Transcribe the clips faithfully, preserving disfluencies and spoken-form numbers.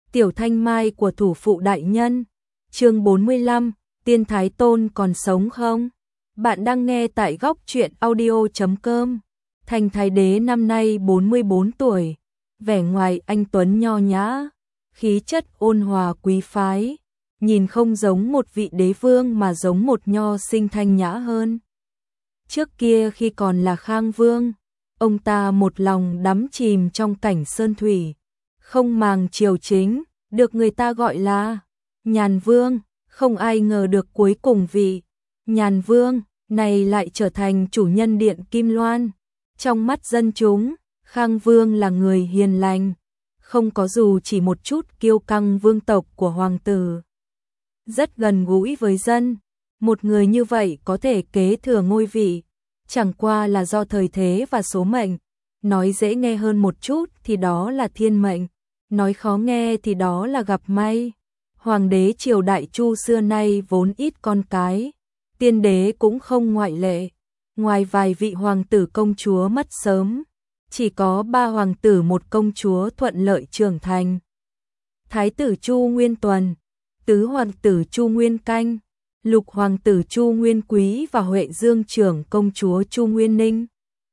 Tiểu thanh mai của thủ phụ đại nhân. Chương bốn mươi lăm, Tiên Thái Tôn còn sống không? Bạn đang nghe tại góc truyện audio chấm com. Thành Thái Đế năm nay bốn mươi bốn tuổi, vẻ ngoài anh tuấn nho nhã, khí chất ôn hòa quý phái, nhìn không giống một vị đế vương mà giống một nho sinh thanh nhã hơn. Trước kia khi còn là Khang Vương, ông ta một lòng đắm chìm trong cảnh sơn thủy, không màng triều chính, được người ta gọi là Nhàn Vương. Không ai ngờ được cuối cùng vị Nhàn Vương này lại trở thành chủ nhân điện Kim Loan. Trong mắt dân chúng, Khang Vương là người hiền lành, không có dù chỉ một chút kiêu căng vương tộc của hoàng tử. Rất gần gũi với dân, một người như vậy có thể kế thừa ngôi vị, chẳng qua là do thời thế và số mệnh. Nói dễ nghe hơn một chút thì đó là thiên mệnh, nói khó nghe thì đó là gặp may. Hoàng đế triều Đại Chu xưa nay vốn ít con cái, tiên đế cũng không ngoại lệ. Ngoài vài vị hoàng tử công chúa mất sớm, chỉ có ba hoàng tử một công chúa thuận lợi trưởng thành. Thái tử Chu Nguyên Tuần, tứ hoàng tử Chu Nguyên Canh, lục hoàng tử Chu Nguyên Quý và Huệ Dương trưởng công chúa Chu Nguyên Ninh.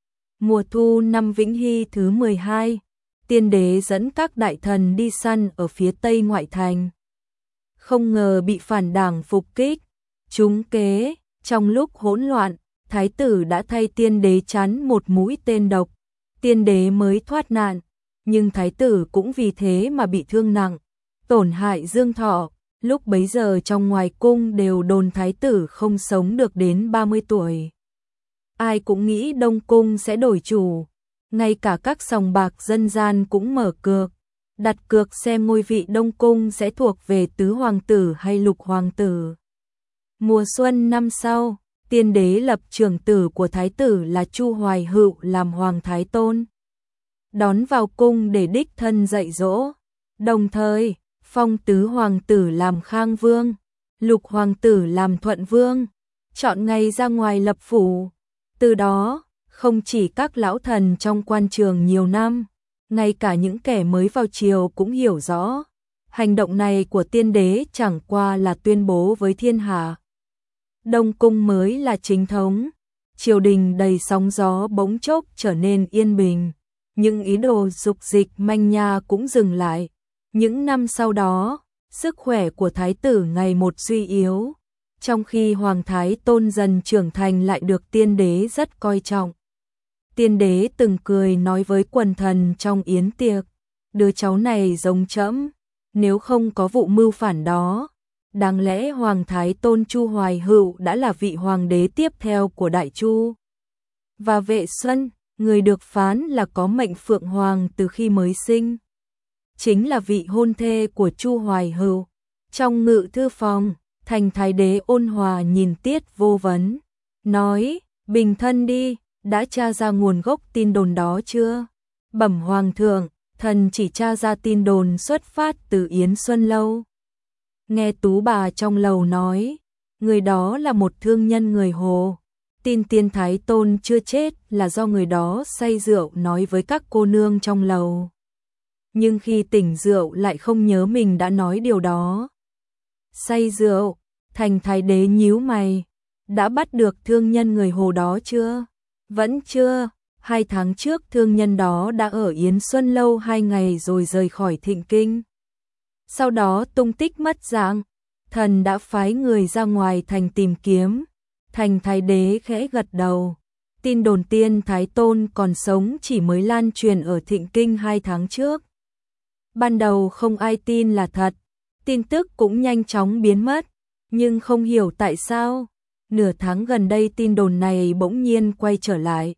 Mùa thu năm Vĩnh Hy thứ mười hai, tiên đế dẫn các đại thần đi săn ở phía tây ngoại thành. Không ngờ bị phản đảng phục kích, trúng kế, trong lúc hỗn loạn, thái tử đã thay tiên đế chắn một mũi tên độc, tiên đế mới thoát nạn, nhưng thái tử cũng vì thế mà bị thương nặng, tổn hại dương thọ. Lúc bấy giờ trong ngoài cung đều đồn thái tử không sống được đến ba mươi tuổi. Ai cũng nghĩ Đông Cung sẽ đổi chủ, ngay cả các sòng bạc dân gian cũng mở cược, đặt cược xem ngôi vị Đông Cung sẽ thuộc về tứ hoàng tử hay lục hoàng tử. Mùa xuân năm sau, tiên đế lập trưởng tử của thái tử là Chu Hoài Hựu làm hoàng thái tôn, đón vào cung để đích thân dạy dỗ, đồng thời phong tứ hoàng tử làm Khang Vương, lục hoàng tử làm Thuận Vương, chọn ngày ra ngoài lập phủ. Từ đó, không chỉ các lão thần trong quan trường nhiều năm, ngay cả những kẻ mới vào triều cũng hiểu rõ, hành động này của tiên đế chẳng qua là tuyên bố với thiên hạ. Đông Cung mới là chính thống, triều đình đầy sóng gió bỗng chốc trở nên yên bình, những ý đồ dục dịch manh nha cũng dừng lại. Những năm sau đó, sức khỏe của thái tử ngày một suy yếu, trong khi hoàng thái tôn dần trưởng thành lại được tiên đế rất coi trọng. Tiên đế từng cười nói với quần thần trong yến tiệc, đứa cháu này giống trẫm, nếu không có vụ mưu phản đó, đáng lẽ hoàng thái tôn Chu Hoài Hựu đã là vị hoàng đế tiếp theo của Đại Chu. Và Vệ Xuân, người được phán là có mệnh phượng hoàng từ khi mới sinh, chính là vị hôn thê của Chu Hoài Hựu. Trong ngự thư phòng, Thành Thái Đế ôn hòa nhìn Tiết Vô Vấn, nói, bình thân đi, đã tra ra nguồn gốc tin đồn đó chưa? Bẩm hoàng thượng, thần chỉ tra ra tin đồn xuất phát từ Yến Xuân Lâu. Nghe tú bà trong lầu nói, người đó là một thương nhân người Hồ, tin Tiên Thái Tôn chưa chết là do người đó say rượu nói với các cô nương trong lầu. Nhưng khi tỉnh rượu lại không nhớ mình đã nói điều đó. Say rượu, Thành Thái Đế nhíu mày, đã bắt được thương nhân người Hồ đó chưa? Vẫn chưa, hai tháng trước thương nhân đó đã ở Yến Xuân Lâu hai ngày rồi rời khỏi Thịnh Kinh. Sau đó tung tích mất dạng, thần đã phái người ra ngoài thành tìm kiếm. Thành Thái Đế khẽ gật đầu, tin đồn Tiên Thái Tôn còn sống chỉ mới lan truyền ở Thịnh Kinh hai tháng trước. Ban đầu không ai tin là thật, tin tức cũng nhanh chóng biến mất, nhưng không hiểu tại sao, nửa tháng gần đây tin đồn này bỗng nhiên quay trở lại.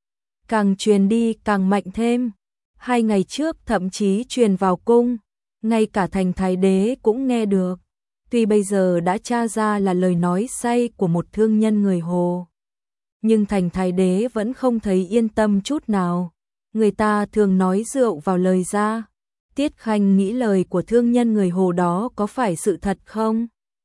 Càng truyền đi càng mạnh thêm, hai ngày trước thậm chí truyền vào cung, ngay cả Thành Thái Đế cũng nghe được. Tuy bây giờ đã tra ra là lời nói say của một thương nhân người Hồ, nhưng Thành Thái Đế vẫn không thấy yên tâm chút nào. Người ta thường nói rượu vào lời ra. Tiết Khanh nghĩ lời của thương nhân người Hồ đó có phải sự thật không?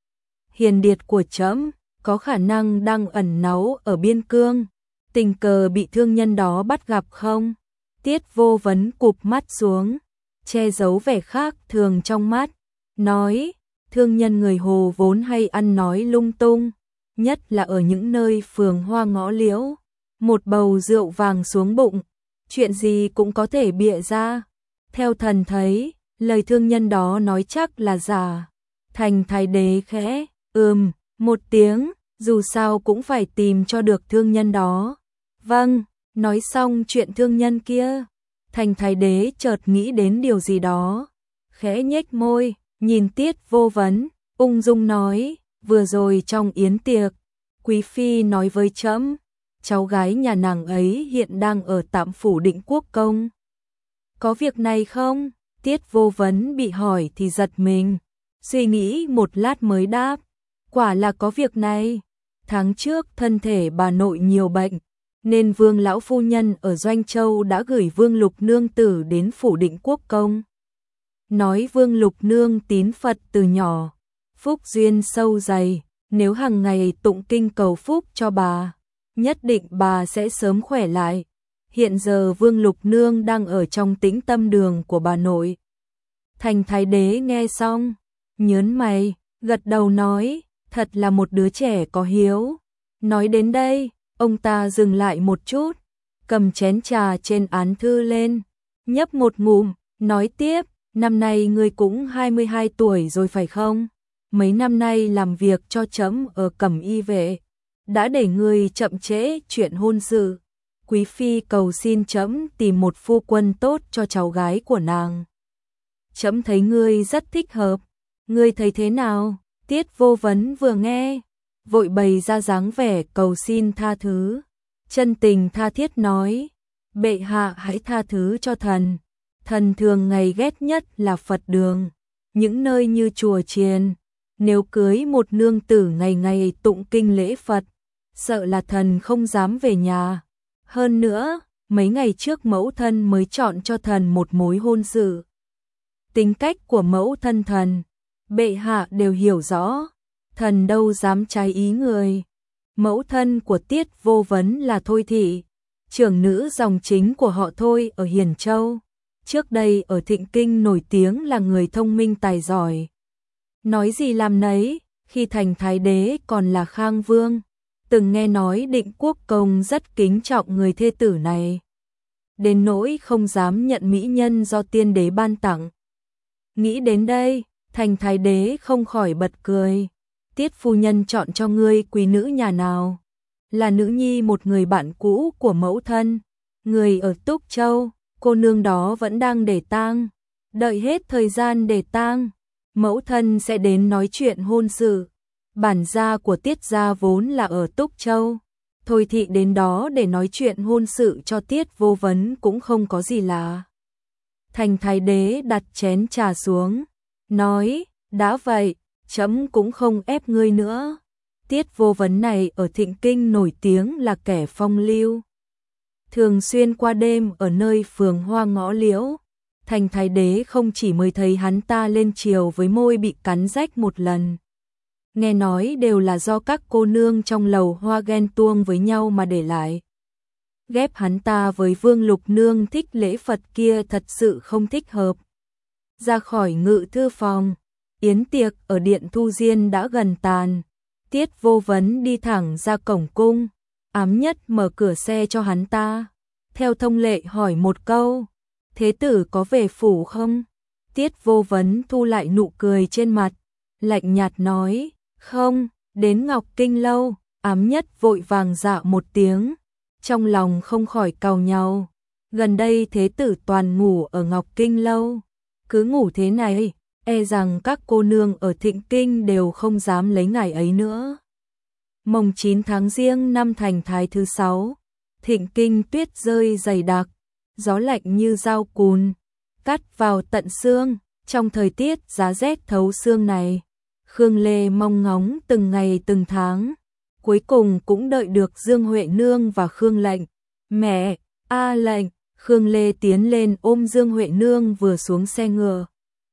Hiền điệt của trẫm có khả năng đang ẩn náu ở biên cương, tình cờ bị thương nhân đó bắt gặp không? Tiết Vô Vấn cụp mắt xuống, che giấu vẻ khác thường trong mắt, nói, thương nhân người Hồ vốn hay ăn nói lung tung, nhất là ở những nơi phường hoa ngõ liễu, một bầu rượu vàng xuống bụng, chuyện gì cũng có thể bịa ra. Theo thần thấy, lời thương nhân đó nói chắc là giả. Thành Thái Đế khẽ, ừm, một tiếng, dù sao cũng phải tìm cho được thương nhân đó. Vâng, nói xong chuyện thương nhân kia, Thành Thái Đế chợt nghĩ đến điều gì đó, khẽ nhếch môi, nhìn Tiết Vô Vấn, ung dung nói, vừa rồi trong yến tiệc, Quý Phi nói với trẫm, cháu gái nhà nàng ấy hiện đang ở tạm phủ Định Quốc Công. Có việc này không? Tiết Vô Vấn bị hỏi thì giật mình, suy nghĩ một lát mới đáp, quả là có việc này. Tháng trước thân thể bà nội nhiều bệnh, nên Vương lão phu nhân ở Doanh Châu đã gửi Vương Lục nương tử đến phủ Định Quốc Công. Nói Vương Lục nương tín Phật từ nhỏ, phúc duyên sâu dày, nếu hàng ngày tụng kinh cầu phúc cho bà, nhất định bà sẽ sớm khỏe lại. Hiện giờ Vương Lục nương đang ở trong tĩnh tâm đường của bà nội. Thành Thái Đế nghe xong, nhớn mày, gật đầu nói, thật là một đứa trẻ có hiếu. Nói đến đây, ông ta dừng lại một chút, cầm chén trà trên án thư lên, nhấp một ngụm, nói tiếp, năm nay ngươi cũng hai mươi hai tuổi rồi phải không? Mấy năm nay làm việc cho trẫm ở Cẩm Y vệ, đã để ngươi chậm trễ chuyện hôn sự. Quý Phi cầu xin trẫm tìm một phu quân tốt cho cháu gái của nàng. Trẫm thấy ngươi rất thích hợp, ngươi thấy thế nào? Tiết Vô Vấn vừa nghe, vội bày ra dáng vẻ cầu xin tha thứ, chân tình tha thiết nói, bệ hạ hãy tha thứ cho thần, thần thường ngày ghét nhất là Phật đường, những nơi như chùa chiền, nếu cưới một nương tử ngày ngày tụng kinh lễ Phật, sợ là thần không dám về nhà. Hơn nữa, mấy ngày trước mẫu thân mới chọn cho thần một mối hôn sự. Tính cách của mẫu thân thần, bệ hạ đều hiểu rõ, thần đâu dám trái ý người. Mẫu thân của Tiết Vô Vấn là Thôi Thị, trưởng nữ dòng chính của họ Thôi ở Hiền Châu, trước đây ở Thịnh Kinh nổi tiếng là người thông minh tài giỏi. Nói gì làm nấy, khi thành Thái Đế còn là Khang Vương, từng nghe nói Định Quốc Công rất kính trọng người thê tử này, đến nỗi không dám nhận mỹ nhân do tiên đế ban tặng. Nghĩ đến đây, thành Thái Đế không khỏi bật cười. Tiết phu nhân chọn cho ngươi quý nữ nhà nào? Là nữ nhi một người bạn cũ của mẫu thân, người ở Túc Châu, cô nương đó vẫn đang để tang. Đợi hết thời gian để tang, mẫu thân sẽ đến nói chuyện hôn sự. Bản gia của Tiết gia vốn là ở Túc Châu, Thôi Thị đến đó để nói chuyện hôn sự cho Tiết Vô Vấn cũng không có gì lạ. Thành Thái Đế đặt chén trà xuống, nói, đã vậy, trẫm cũng không ép ngươi nữa. Tiết Vô Vấn này ở Thịnh Kinh nổi tiếng là kẻ phong lưu, thường xuyên qua đêm ở nơi phường hoa ngõ liễu. Thành Thái Đế không chỉ mới thấy hắn ta lên chiều với môi bị cắn rách một lần, nghe nói đều là do các cô nương trong lầu hoa ghen tuông với nhau mà để lại. Ghép hắn ta với Vương Lục nương thích lễ Phật kia thật sự không thích hợp. Ra khỏi ngự thư phòng, yến tiệc ở điện Thu Diên đã gần tàn. Tiết Vô Vấn đi thẳng ra cổng cung, ám nhất mở cửa xe cho hắn ta. Theo thông lệ hỏi một câu, thế tử có về phủ không? Tiết Vô Vấn thu lại nụ cười trên mặt, lạnh nhạt nói, không, đến Ngọc Kinh lâu. Ám nhất vội vàng dạ một tiếng, trong lòng không khỏi cau nhau. Gần đây thế tử toàn ngủ ở Ngọc Kinh lâu, cứ ngủ thế này, e rằng các cô nương ở Thịnh Kinh đều không dám lấy ngài ấy nữa. Mồng chín tháng Giêng năm Thành Thái thứ sáu, Thịnh Kinh tuyết rơi dày đặc, gió lạnh như dao cùn, cắt vào tận xương. Trong thời tiết giá rét thấu xương này, Khương Lê mong ngóng từng ngày từng tháng, cuối cùng cũng đợi được Dương Huệ Nương và Khương Lệnh. Mẹ, a Lệnh, Khương Lê tiến lên ôm Dương Huệ Nương vừa xuống xe ngựa,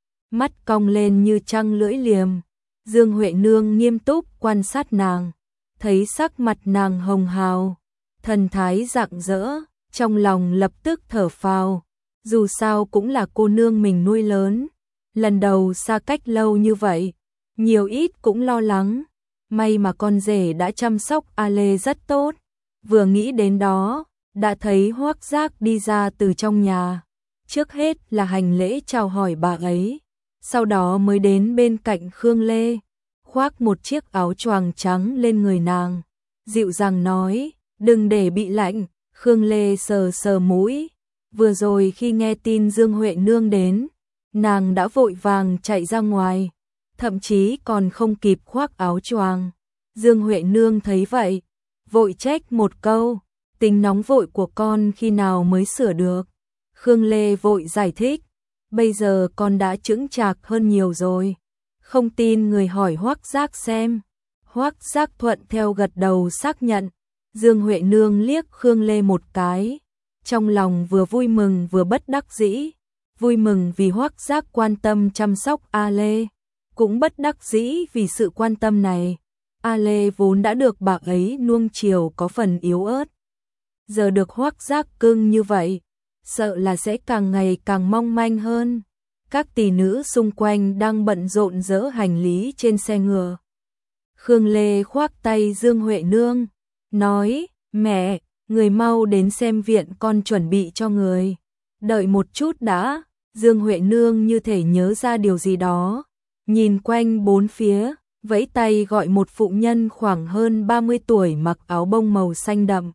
mắt cong lên như trăng lưỡi liềm. Dương Huệ Nương nghiêm túc quan sát nàng, thấy sắc mặt nàng hồng hào, thần thái rạng rỡ, trong lòng lập tức thở phào, dù sao cũng là cô nương mình nuôi lớn, lần đầu xa cách lâu như vậy, nhiều ít cũng lo lắng, may mà con rể đã chăm sóc A Lê rất tốt, vừa nghĩ đến đó, đã thấy Hoắc Giác đi ra từ trong nhà, trước hết là hành lễ chào hỏi bà ấy, sau đó mới đến bên cạnh Khương Lê, khoác một chiếc áo choàng trắng lên người nàng, dịu dàng nói, đừng để bị lạnh. Khương Lê sờ sờ mũi, vừa rồi khi nghe tin Dương Huệ Nương đến, nàng đã vội vàng chạy ra ngoài, thậm chí còn không kịp khoác áo choàng. Dương Huệ Nương thấy vậy, vội trách một câu, tính nóng vội của con khi nào mới sửa được. Khương Lê vội giải thích, bây giờ con đã chững chạc hơn nhiều rồi, không tin người hỏi Hoắc Giác xem. Hoắc Giác thuận theo gật đầu xác nhận. Dương Huệ Nương liếc Khương Lê một cái, trong lòng vừa vui mừng vừa bất đắc dĩ, vui mừng vì Hoắc Giác quan tâm chăm sóc A Lê, cũng bất đắc dĩ vì sự quan tâm này. A Lê vốn đã được bà ấy nuông chiều có phần yếu ớt, giờ được Hoắc Giác cưng như vậy, sợ là sẽ càng ngày càng mong manh hơn. Các tỷ nữ xung quanh đang bận rộn dỡ hành lý trên xe ngựa. Khương Lê khoác tay Dương Huệ Nương, nói, mẹ, người mau đến xem viện con chuẩn bị cho người. Đợi một chút đã. Dương Huệ Nương như thể nhớ ra điều gì đó, nhìn quanh bốn phía, vẫy tay gọi một phụ nhân khoảng hơn ba mươi tuổi mặc áo bông màu xanh đậm.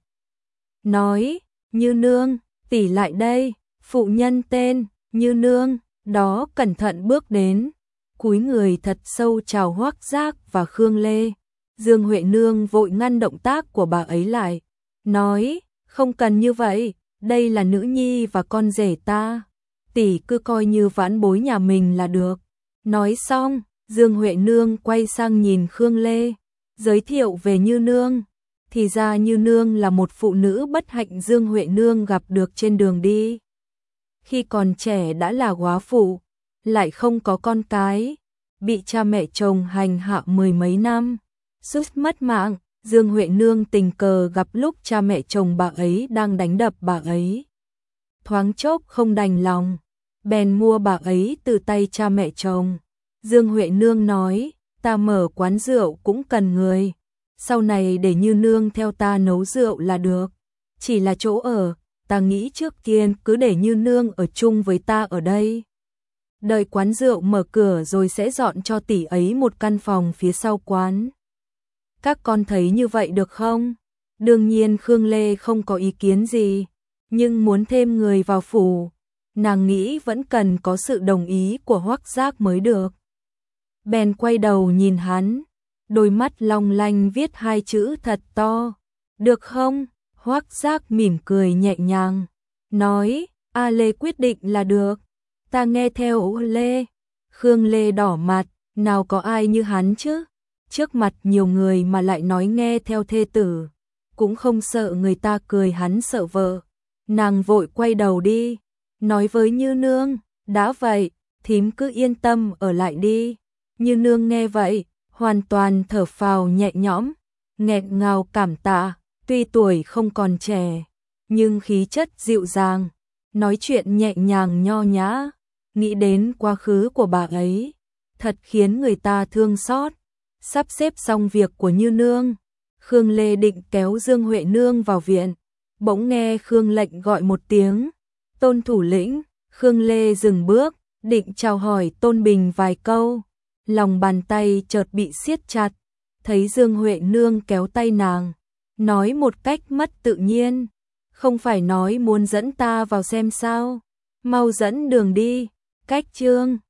Nói, Như Nương, tỷ lại đây. Phụ nhân tên Như Nương đó cẩn thận bước đến, cúi người thật sâu chào Hoắc Giác và Khương Lê. Dương Huệ Nương vội ngăn động tác của bà ấy lại, nói, không cần như vậy, đây là nữ nhi và con rể ta, tỷ cứ coi như vãn bối nhà mình là được. Nói xong, Dương Huệ Nương quay sang nhìn Khương Lê, giới thiệu về Như Nương. Thì ra Như Nương là một phụ nữ bất hạnh Dương Huệ Nương gặp được trên đường đi. Khi còn trẻ đã là góa phụ, lại không có con cái, bị cha mẹ chồng hành hạ mười mấy năm, suýt mất mạng. Dương Huệ Nương tình cờ gặp lúc cha mẹ chồng bà ấy đang đánh đập bà ấy. Thoáng chốc không đành lòng, bèn mua bà ấy từ tay cha mẹ chồng. Dương Huệ Nương nói, ta mở quán rượu cũng cần người, sau này để Như Nương theo ta nấu rượu là được. Chỉ là chỗ ở, ta nghĩ trước tiên cứ để Như Nương ở chung với ta ở đây. Đợi quán rượu mở cửa rồi sẽ dọn cho tỷ ấy một căn phòng phía sau quán. Các con thấy như vậy được không? Đương nhiên Khương Lê không có ý kiến gì, nhưng muốn thêm người vào phủ, nàng nghĩ vẫn cần có sự đồng ý của Hoắc Giác mới được. Bèn quay đầu nhìn hắn, đôi mắt long lanh viết hai chữ thật to, được không? Hoắc Giác mỉm cười nhẹ nhàng, nói, A Lê quyết định là được, ta nghe theo Lê. Khương Lê đỏ mặt, nào có ai như hắn chứ? Trước mặt nhiều người mà lại nói nghe theo thê tử, cũng không sợ người ta cười hắn sợ vợ. Nàng vội quay đầu đi, nói với Như Nương, đã vậy, thím cứ yên tâm ở lại đi. Như Nương nghe vậy, hoàn toàn thở phào nhẹ nhõm, nghẹn ngào cảm tạ, tuy tuổi không còn trẻ, nhưng khí chất dịu dàng, nói chuyện nhẹ nhàng nho nhã, nghĩ đến quá khứ của bà ấy, thật khiến người ta thương xót. Sắp xếp xong việc của Như Nương, Khương Lê định kéo Dương Huệ Nương vào viện, bỗng nghe Khương Lệnh gọi một tiếng, Tôn thủ lĩnh. Khương Lê dừng bước, định chào hỏi Tôn Bình vài câu, lòng bàn tay chợt bị siết chặt, thấy Dương Huệ Nương kéo tay nàng, nói một cách mất tự nhiên, không phải nói muốn dẫn ta vào xem sao, mau dẫn đường đi. Cách chương